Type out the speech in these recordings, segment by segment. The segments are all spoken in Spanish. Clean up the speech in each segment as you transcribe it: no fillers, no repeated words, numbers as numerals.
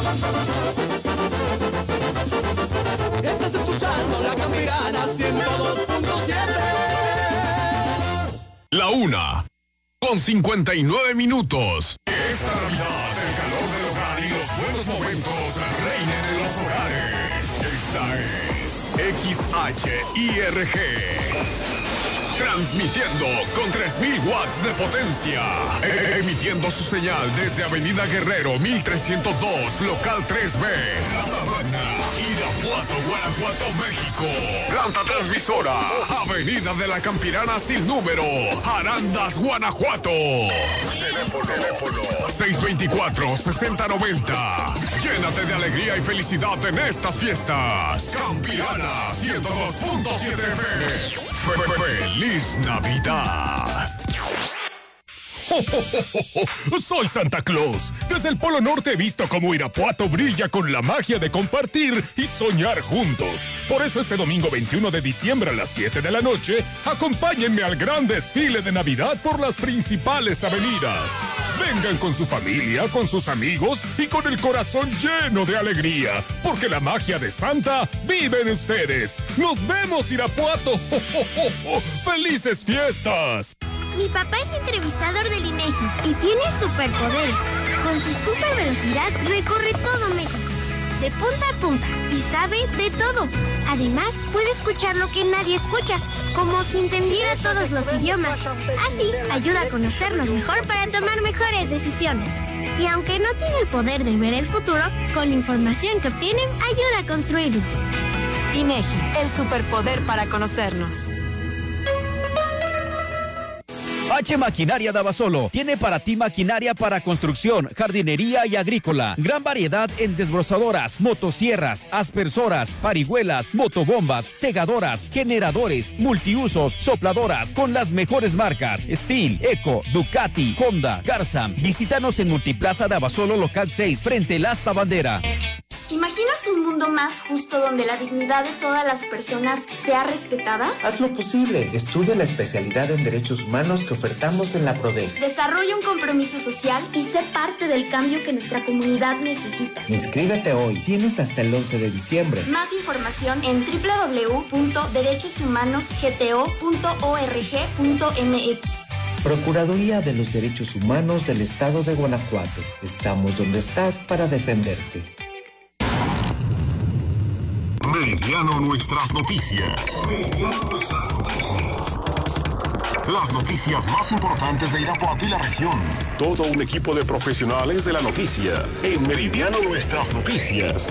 Estás escuchando La Campirana 102.7. La 1:59. Esta Navidad, el calor del hogar y los buenos momentos reinen en los hogares. Esta es XHIRG. Transmitiendo con 3,000 watts de potencia. Emitiendo su señal desde Avenida Guerrero, 1302, local 3B. La Sabana, Irapuato, Guanajuato, México. Planta transmisora, Avenida de la Campirana sin número, Arandas, Guanajuato. Teléfono 624-6090. Llénate de alegría y felicidad en estas fiestas. Campirana 102.7 FM. ¡Feliz Navidad! Soy Santa Claus. Desde el Polo Norte he visto cómo Irapuato brilla con la magia de compartir y soñar juntos. Por eso este domingo 21 de diciembre a las 7 de la noche, acompáñenme al gran desfile de Navidad por las principales avenidas. Vengan con su familia, con sus amigos y con el corazón lleno de alegría, porque la magia de Santa vive en ustedes. ¡Nos vemos, Irapuato! ¡Felices fiestas! Mi papá es entrevistador del INEGI y tiene superpoderes. Con su super velocidad recorre todo México, de punta a punta, y sabe de todo. Además, puede escuchar lo que nadie escucha, como si entendiera todos los idiomas. Así, ayuda a conocernos mejor para tomar mejores decisiones. Y aunque no tiene el poder de ver el futuro, con la información que obtienen, ayuda a construirlo. INEGI, el superpoder para conocernos. H Maquinaria Davasolo tiene para ti maquinaria para construcción, jardinería y agrícola. Gran variedad en desbrozadoras, motosierras, aspersoras, parihuelas, motobombas, segadoras, generadores, multiusos, sopladoras con las mejores marcas: Steel, Eco, Ducati, Honda, Garzam. Visítanos en Multiplaza Davasolo Local 6 frente al Asta Bandera. ¿Imaginas un mundo más justo donde la dignidad de todas las personas sea respetada? Haz lo posible. Estudia la especialidad en Derechos Humanos que ofertamos en la PRODEC. Desarrolla un compromiso social y sé parte del cambio que nuestra comunidad necesita. Inscríbete hoy. Tienes hasta el 11 de diciembre. Más información en www.derechoshumanosgto.org.mx. Procuraduría de los Derechos Humanos del Estado de Guanajuato. Estamos donde estás para defenderte. Meridiano Nuestras Noticias. Las noticias más importantes de Irapuato y la región. Todo un equipo de profesionales de la noticia en Meridiano Nuestras Noticias.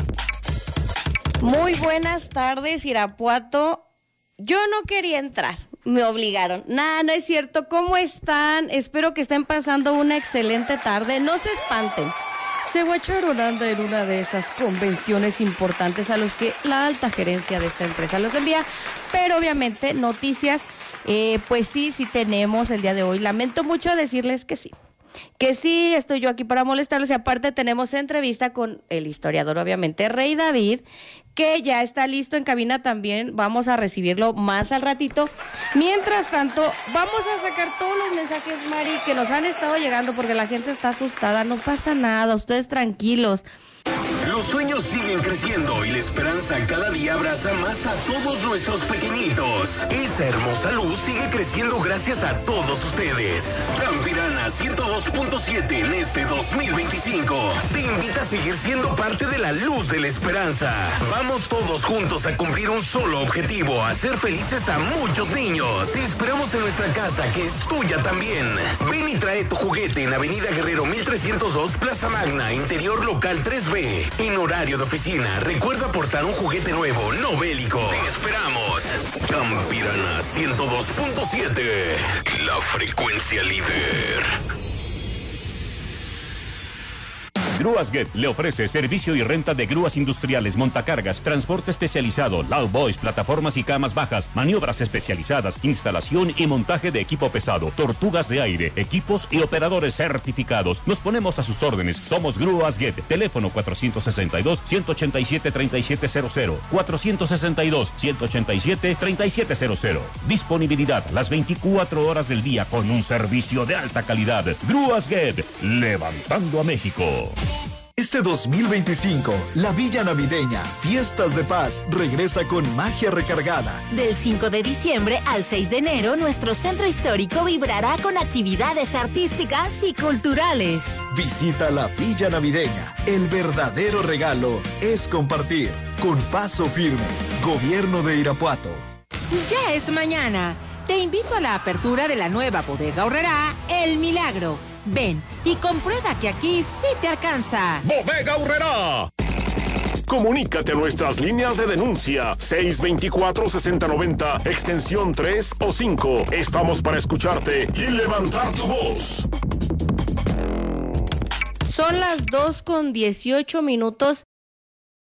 Muy buenas tardes, Irapuato. Yo no quería entrar, me obligaron. No es cierto. ¿Cómo están? Espero que estén pasando una excelente tarde. No se espanten. Se guacharon anda en una de esas convenciones importantes a los que la alta gerencia de esta empresa los envía, pero obviamente noticias, pues sí tenemos el día de hoy. Lamento mucho decirles que sí, estoy yo aquí para molestarlos, y aparte tenemos entrevista con el historiador, obviamente, Rey David, que ya está listo en cabina también. Vamos a recibirlo más al ratito. Mientras tanto, vamos a sacar todos los mensajes, Mari, que nos han estado llegando, porque la gente está asustada. No pasa nada, ustedes tranquilos. Los sueños siguen creciendo y la esperanza cada día abraza más a todos nuestros pequeñitos. Esa hermosa luz sigue creciendo gracias a todos ustedes. Campirana 102.7 en este 2025 te invita a seguir siendo parte de la luz de la esperanza. Vamos todos juntos a cumplir un solo objetivo: hacer felices a muchos niños. Te esperamos en nuestra casa, que es tuya también. Ven y trae tu juguete en Avenida Guerrero 1302, Plaza Magna, interior local 3B. En horario de oficina, recuerda aportar un juguete nuevo, no bélico. Te esperamos. Campirana 102.7, la frecuencia líder. Grúas Get le ofrece servicio y renta de grúas industriales, montacargas, transporte especializado, lowboys, plataformas y camas bajas, maniobras especializadas, instalación y montaje de equipo pesado, tortugas de aire, equipos y operadores certificados. Nos ponemos a sus órdenes. Somos Grúas Get. Teléfono 462-187-3700. 462-187-3700. Disponibilidad las 24 horas del día con un servicio de alta calidad. Grúas Get, levantando a México. Este 2025, la Villa Navideña, Fiestas de Paz, regresa con magia recargada. Del 5 de diciembre al 6 de enero, nuestro centro histórico vibrará con actividades artísticas y culturales. Visita la Villa Navideña. El verdadero regalo es compartir. Con paso firme, Gobierno de Irapuato. Ya es mañana. Te invito a la apertura de la nueva Bodega Aurrerá, El Milagro. Ven y comprueba que aquí sí te alcanza. Bodega Aurrerá. Comunícate a nuestras líneas de denuncia 624-6090, extensión 3 o 5. Estamos para escucharte y levantar tu voz. Son las 2:18.